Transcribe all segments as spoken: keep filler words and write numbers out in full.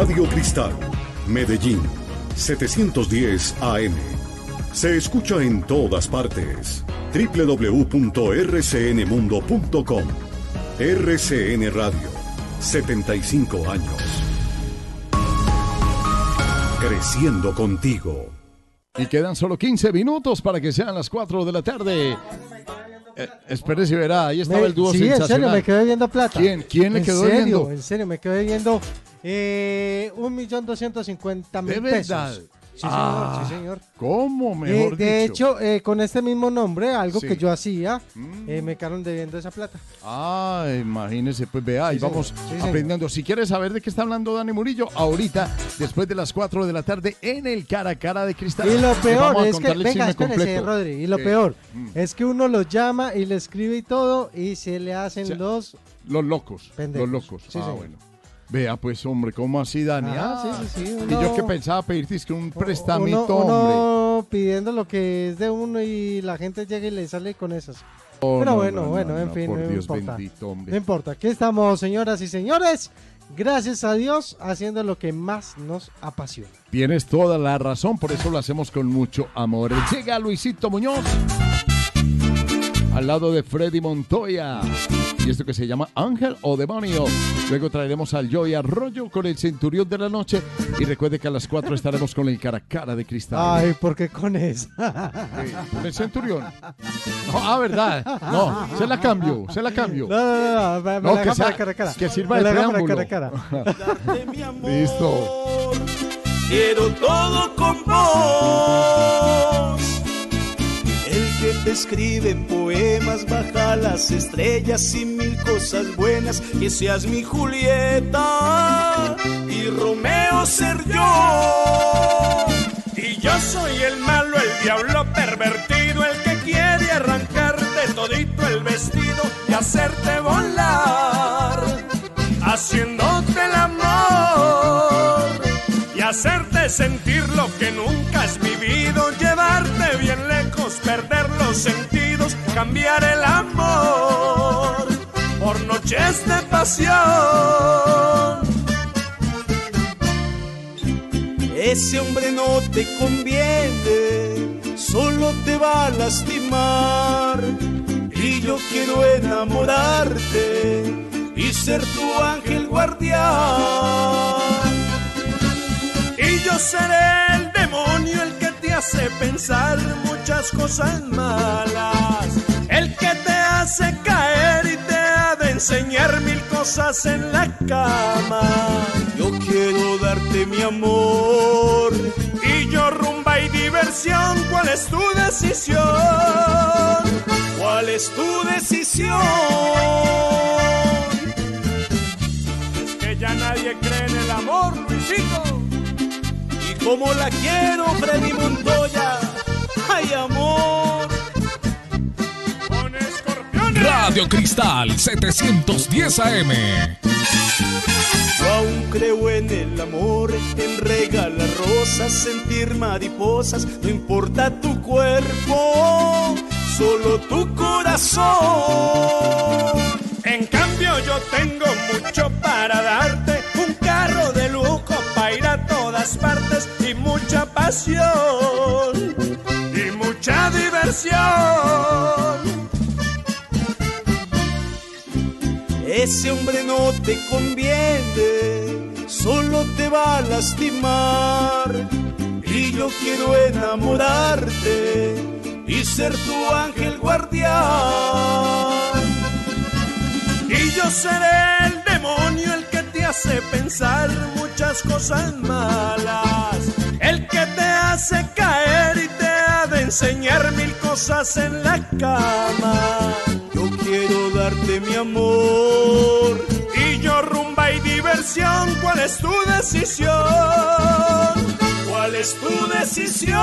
Radio Cristal, Medellín, setecientos diez A M. Se escucha en todas partes. doble u doble u doble u punto erre ce ene mundo punto com. R C N Radio, setenta y cinco años. Creciendo contigo. Y quedan solo quince minutos para que sean las cuatro de la tarde. Eh, espérese y verá, ahí estaba me, el dúo sí, sensacional. en serio, me quedé viendo plata. ¿Quién? ¿Quién le quedó ¿En serio? viendo? En serio, me quedé viendo eh, un millón doscientos cincuenta mil pesos. ¿De verdad? Sí, ah, señor, sí, señor. ¿Cómo? Mejor eh, de dicho. hecho, eh, con este mismo nombre, algo sí. que yo hacía, mm. eh, me quedaron debiendo esa plata. Ah, imagínese, pues vea, y sí, vamos sí, aprendiendo. Si quieres saber de qué está hablando Dani Murillo, ahorita, después de las cuatro de la tarde, en el Cara a Cara de Cristal. Y lo peor es que, venga, espérese, completo. Rodri, y lo ¿Qué? peor mm. es que uno los llama y le escribe y todo, y se le hacen o sea, los... Los locos, pendejos. los locos. Sí, ah, señor. bueno. Vea, pues, hombre, ¿cómo así, Dani? Ah, ah, sí, sí, sí, y uno, yo que pensaba pedirte es que un prestamito, uno, uno hombre. pidiendo lo que es de uno y la gente llega y le sale con esas. Oh, Pero no, bueno, no, bueno, no, en no, fin, por no Dios importa. bendito, hombre. No importa, aquí estamos, señoras y señores, gracias a Dios, haciendo lo que más nos apasiona. Tienes toda la razón, por eso lo hacemos con mucho amor. Llega Luisito Muñoz, al lado de Freddy Montoya, y esto que se llama Ángel o Demonio. Luego traeremos al Joey Arroyo con el Centurión de la Noche, y recuerde que a las cuatro estaremos con el Cara a Cara de Cristal. Ay, ¿por qué con eso? Sí, con el Centurión. No, ah, verdad. No, se la cambio, se la cambio. No, no, no, me, me no la que, deja sea, para cara a cara. que sirva me de la deja preámbulo. para cara a cara. Listo. Quiero todo con vos. El que te escribe poemas baja las estrellas y mil cosas buenas. Que seas mi Julieta y Romeo ser yo. Y yo soy el malo, el diablo pervertido, el que quiere arrancarte todito el vestido y hacerte volar, haciéndote el amor y hacerte sentir lo que nunca has vivido, llevarte bien lejos, perder los sentidos, cambiar el amor por noches de pasión. Ese hombre no te conviene, solo te va a lastimar. Y yo quiero enamorarte y ser tu ángel guardián. Y yo seré el demonio, el que te hace pensar muchas cosas malas, el que te hace caer y te ha de enseñar mil cosas en la cama. Yo quiero darte mi amor y yo rumba y diversión. ¿Cuál es tu decisión? ¿Cuál es tu decisión? Es que ya nadie cree en el amor, Luisito. Y como la quiero, Freddy Montoya. ¡Ay, amor! Con escorpiones. Radio Cristal setecientos diez A M. Yo aún creo en el amor, en regalar rosas, sentir mariposas. No importa tu cuerpo, solo tu corazón. En cambio yo tengo mucho para darte, un carro de lujo para ir a todas partes y mucha pasión y mucha diversión. Ese hombre no te conviene, solo te va a lastimar. Y yo quiero enamorarte y ser tu ángel guardián. Y yo seré el demonio, el que te hace pensar muchas cosas malas, el que te hace caer y te ha de enseñar mil cosas en la cama. Yo quiero darte mi amor y yo rumba y diversión. ¿Cuál es tu decisión? ¿Cuál es tu decisión?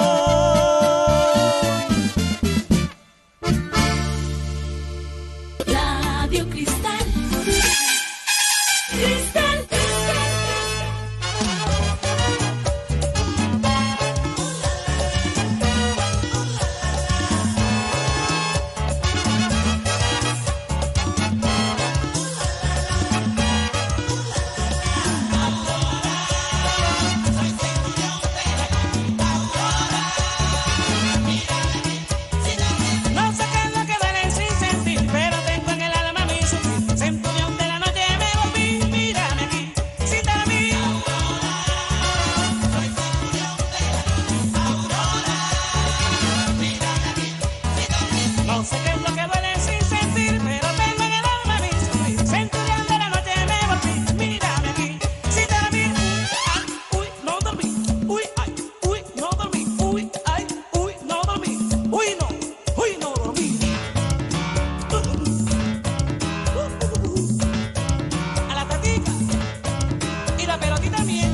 Radio Cristal. Cristal. No sé qué es lo que duele sin sentir, pero tengo en el alma mi sufrir. Centurión de la noche me volví, mírame aquí. Si dormí, uy, ay, uy, no dormí. Uy, ay, uy, no dormí. Uy, ay, uy, no dormí. Uy, no, uy, no dormí. A la tatica y la pelotita también.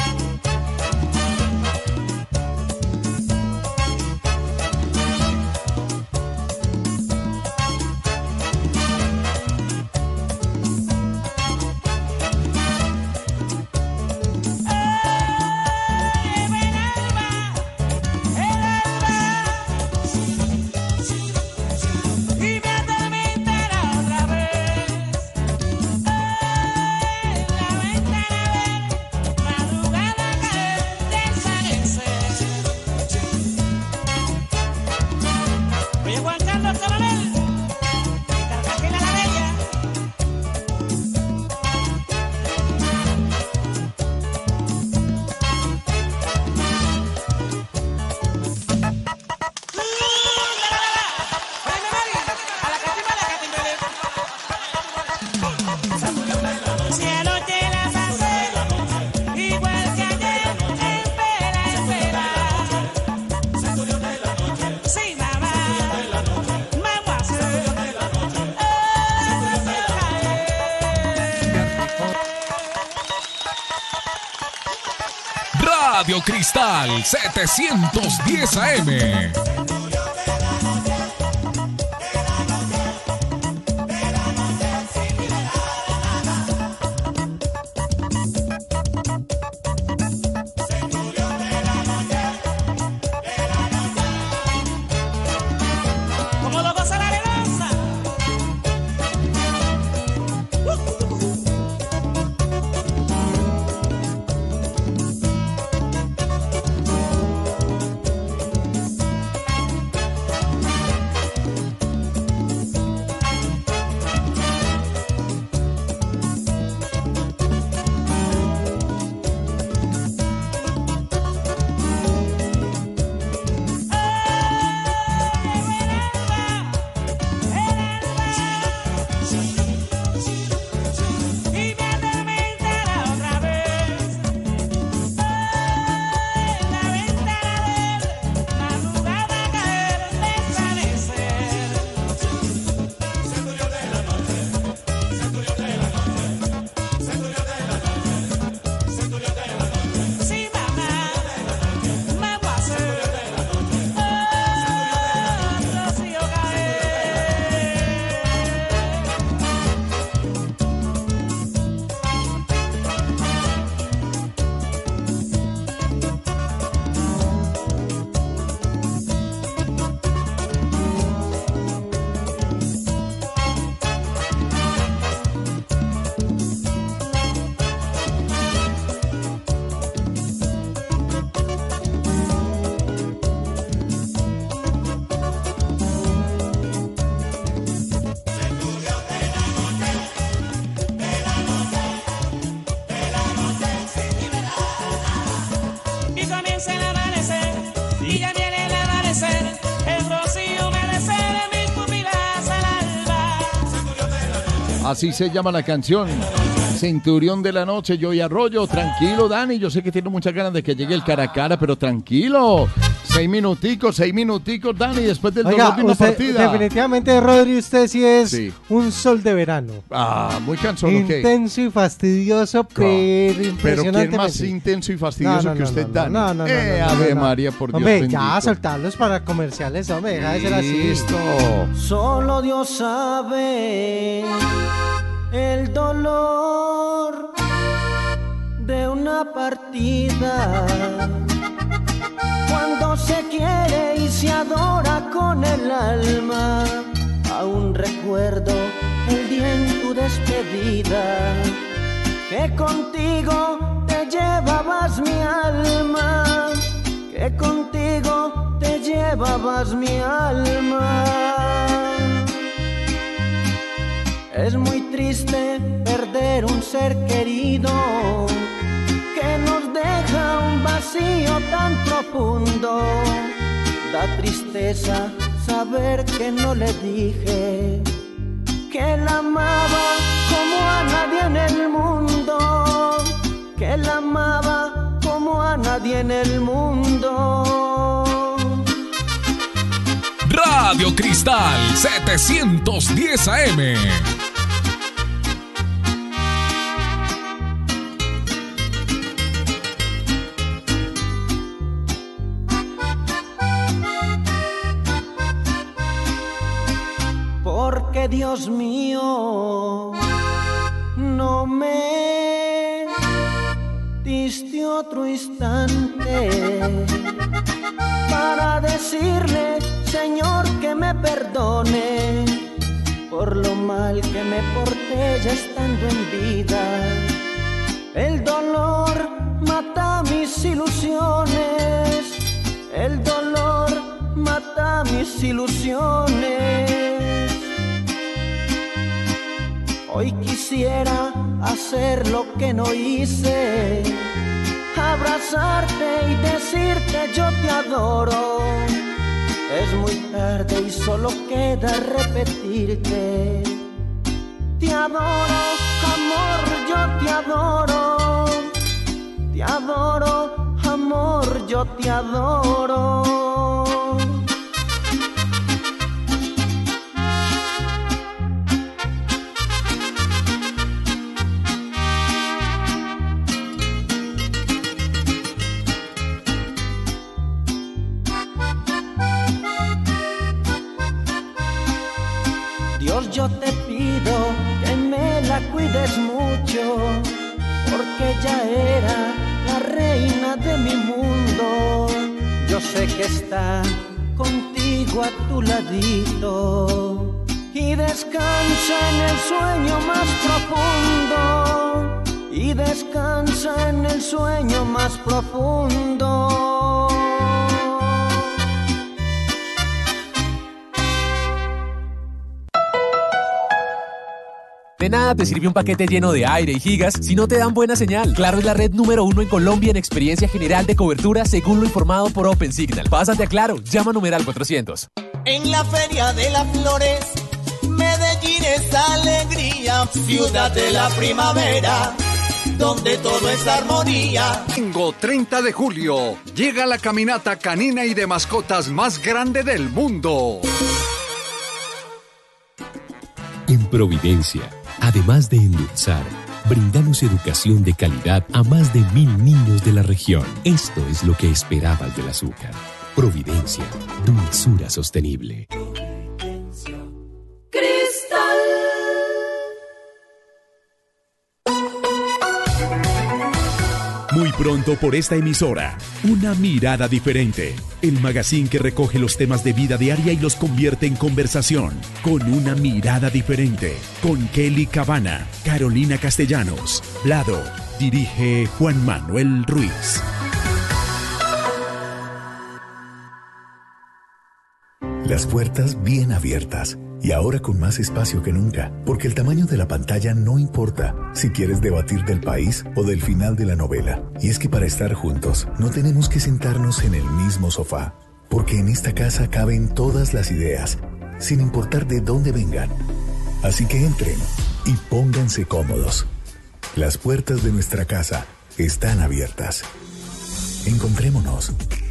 Radio Cristal setecientos diez A M. Así se llama la canción. Centurión de la noche, Joey Arroyo. Tranquilo, Dani. Yo sé que tiene muchas ganas de que llegue el cara a cara, pero tranquilo. Seis minuticos, seis minuticos, Dani, después del Oiga, dolor de una usted, partida. definitivamente, Rodri, usted sí es Sí. un sol de verano. Ah, muy cansón, ¿ok? Intenso y fastidioso, pero Pero impresionante. ¿quién más intenso y fastidioso No, no, que no, usted, no, Dani? no, no, no, eh, no, no, Ave no. María, por Dios Hombre, bendito. ya soltarlos para comerciales, hombre, deja de ser así. Listo. Solo Dios sabe el dolor de una partida, cuando se quiere y se adora con el alma. Aún recuerdo el día en tu despedida, que contigo te llevabas mi alma, que contigo te llevabas mi alma. Es muy triste perder un ser querido, que nos deja un vacío tan profundo. Da tristeza saber que no le dije que la amaba como a nadie en el mundo, que la amaba como a nadie en el mundo. Radio Cristal setecientos diez A M. Porque Dios mío, no me diste otro instante para decirle, Señor, que me perdone por lo mal que me porté ya estando en vida. El dolor mata mis ilusiones, el dolor mata mis ilusiones. Hoy quisiera hacer lo que no hice, abrazarte y decirte yo te adoro. Es muy tarde y solo queda repetirte. Te adoro, amor, yo te adoro. Te adoro, amor, yo te adoro. Yo te pido que me la cuides mucho, porque ella era la reina de mi mundo. Yo sé que está contigo a tu ladito y descansa en el sueño más profundo, y descansa en el sueño más profundo. De nada te sirve un paquete lleno de aire y gigas si no te dan buena señal. Claro es la red número uno en Colombia en experiencia general de cobertura, según lo informado por OpenSignal. Pásate a Claro, llama numeral cuatrocientos. En la Feria de las Flores, Medellín es alegría, ciudad de la primavera, donde todo es armonía. Domingo treinta de julio, llega la caminata canina y de mascotas más grande del mundo. En Providencia, además de endulzar, brindamos educación de calidad a más de mil niños de la región. Esto es lo que esperabas del azúcar. Providencia, dulzura sostenible. Cristal. Muy pronto por esta emisora, Una Mirada Diferente, el magazine que recoge los temas de vida diaria y los convierte en conversación, con una mirada diferente, con Kelly Cabana, Carolina Castellanos, Vlado, dirige Juan Manuel Ruiz. Las puertas bien abiertas. Y ahora con más espacio que nunca, porque el tamaño de la pantalla no importa si quieres debatir del país o del final de la novela. Y es que para estar juntos no tenemos que sentarnos en el mismo sofá, porque en esta casa caben todas las ideas, sin importar de dónde vengan. Así que entren y pónganse cómodos. Las puertas de nuestra casa están abiertas. Encontrémonos.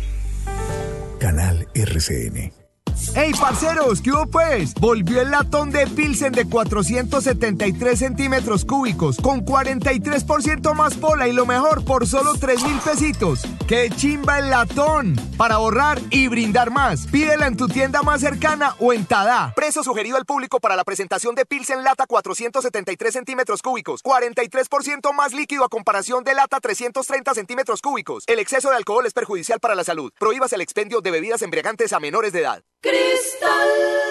Canal R C N. ¡Hey, parceros! ¿Qué hubo pues? Volvió el latón de Pilsen de cuatrocientos setenta y tres centímetros cúbicos con cuarenta y tres por ciento más pola y lo mejor por solo tres mil pesitos. ¡Qué chimba el latón! Para ahorrar y brindar más. Pídela en tu tienda más cercana o en Tada. Precio sugerido al público para la presentación de Pilsen lata cuatrocientos setenta y tres centímetros cúbicos. cuarenta y tres por ciento más líquido a comparación de lata trescientos treinta centímetros cúbicos. El exceso de alcohol es perjudicial para la salud. Prohíbas el expendio de bebidas embriagantes a menores de edad. Cristal.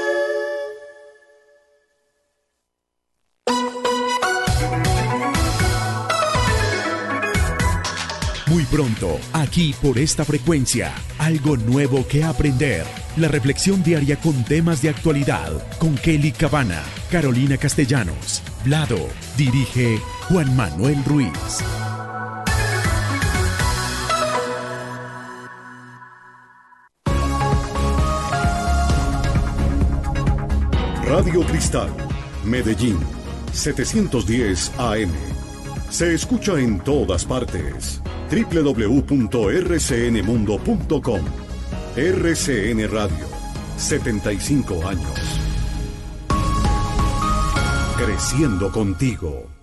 Muy pronto, aquí por esta frecuencia, algo nuevo que aprender. La reflexión diaria con temas de actualidad, con Kelly Cabana, Carolina Castellanos, Vlado, dirige Juan Manuel Ruiz. Radio Cristal, Medellín, setecientos diez A M. Se escucha en todas partes. doble u doble u doble u punto erre ce ene mundo punto com. R C N Radio, setenta y cinco años. Creciendo contigo.